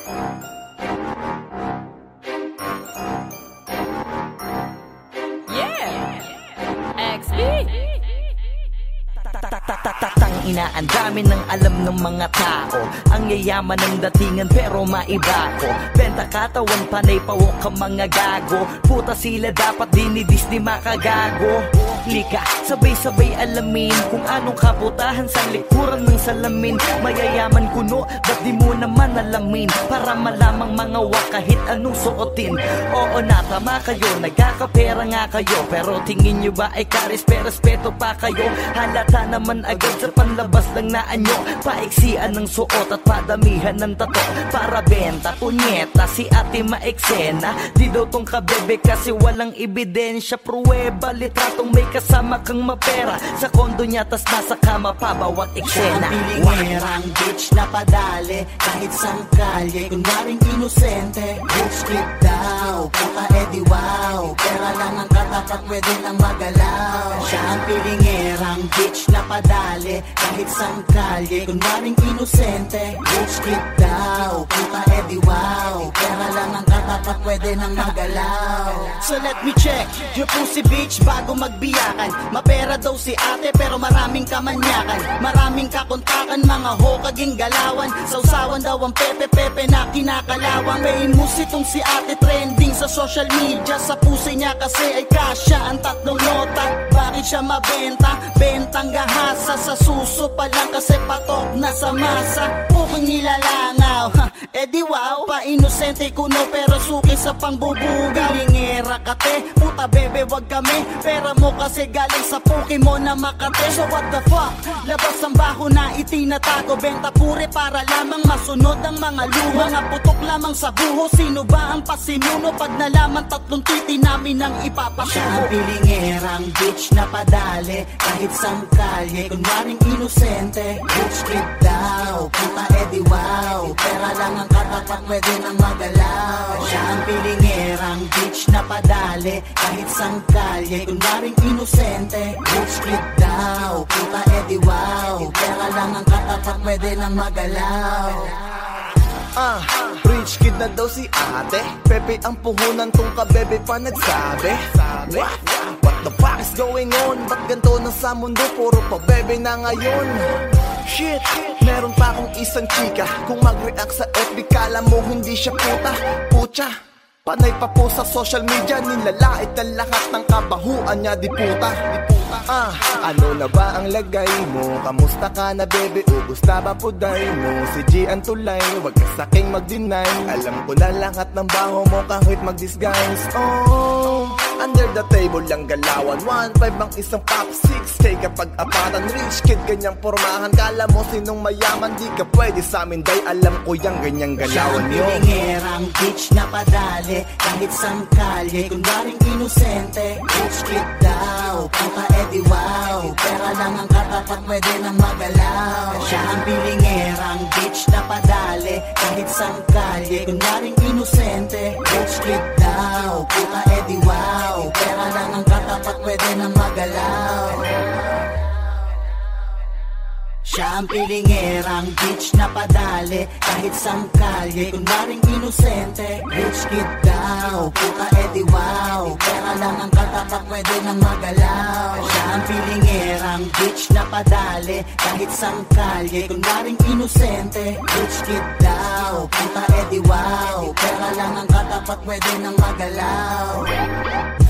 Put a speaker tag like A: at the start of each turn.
A: Ina, ang dami ng alam ng mga tao. Ang yayaman ng datingan pero maiba ko. Benta katawan, panay pawok ka mga gago. Puta sila dapat dinidis di makagago. Lika, sabay-sabay alamin kung anong kaputahan sa likuran ng salamin. Mayayaman kuno, ba't di mo naman alamin? Para malamang mga wak kahit anong suotin. Oo na, tama kayo, nagkakapera nga kayo. Pero tingin nyo ba ay karespeto pa kayo? Halata naman agad sa panlabas ng naanyo. Paiksian ng suot at padamihan ng tato para benta, punyeta, si ate maeksena. Di daw tong kabebe kasi walang ebidensya. Pruweba, litratong may kasama kang mapera. Sa kondo niya tas nasa kama pa bawat eksena.
B: Pilingerang bitch na padali kahit sang kalye. Kunwaring inosente, bitch kid daw. Puta edi wow, pera lang ang katapat, pwede nang magalaw. Siya ang pilingerang bitch na padali kahit sang kalye. Kunwaring inosente, bitch kid daw. Puta edi wow, pera lang ang katapat, pwede nang magalaw. So let me check your pussy bitch bago magbiyakan. Mapera daw si ate pero maraming kamanyakan. Maraming kakontakan, mga hokaging galawan. Sausawan daw ang pepe-pepe na kinakalawang. Famous itong si ate, trending sa social media. Sa pusi niya kasi ay kasya ang tatlong nota. Bakit siya mabenta? Bentang gahasa. Sa suso pa lang kasi patok na sa masa. Pukong nilalangaw, edi wow. Pa-inosente kuno pero suki sa pangbubugaw. Lingera kate, puta bebe wag kami. Pera mo kasi galing sa puki mo na Makate. So what the fuck? Labas ang baho na itinatago. Benta pure para lamang masunod ang mga luho. Mga putok lamang sa buho. Sino ba ang pasimuno? Pag nalaman tatlong titi namin ang ipapasuko. Siya ang pilingerang bitch na padali kahit sang kalye. Kunwaring inosente, bitch kid daw. Puta edi wow, pera lang ang katapat, pwede nang magalaw. Siya ang pilingerang bitch na padali kahit sang kalye. Kunwaring inosente, bitch kid daw. Puta edi wow, pera lang ang katapat, pwede nang magalaw.
C: Rich kid na daw si ate. Pepe ang puhunan tong kabebe pa nagsabi. What the fuck is going on? Ba't ganito na sa mundo? Puro pa bebe na ngayon. Shit, meron pa akong isang chika. Kung mag-react sa FB kala mo hindi siya puta. Pucha, panay pa po sa social media. Nilalait ang lahat ng kabahuan niya, di puta. Ano na ba ang lagay mo? Kamusta ka na bebe? Ubus na ba puday mo? Si G ang tulay, wag ka saking mag-deny. Alam ko na lahat ng baho mo kahit mag-disguise. Oh, under the table lang galawan. 1.5 ang isang pop, 6K kapag apatan. Rich kid ganyang pormahan. Kala mo sinong mayaman, di ka pwede sa amin. Day alam ko yung ganyang galawan nyo.
B: Siya ang pilingerang bitch na padali kahit sang kalye. Kunwaring inosente, bitch kid daw. Puta edi wow, pera lang ang katapat, pwede nang magalaw. Siya ang pilingerang bitch na padali kahit sang kalye. Kunwaring inosente, bitch kid daw. Puta edi wow, pera lang ang katapat, pwede nang magalaw. Siya ang pilingerang bitch na padali kahit sang kalye. Kunwaring inosente, bitch kid daw. Puta edi wow, pera lang ang katapat, pwede nang magalaw. Siya ang pilingerang bitch na padali kahit sang kalye. Kunwaring inosente, bitch kid daw. Puta edi wow, pera lang ang katapat, pwede nang magalaw.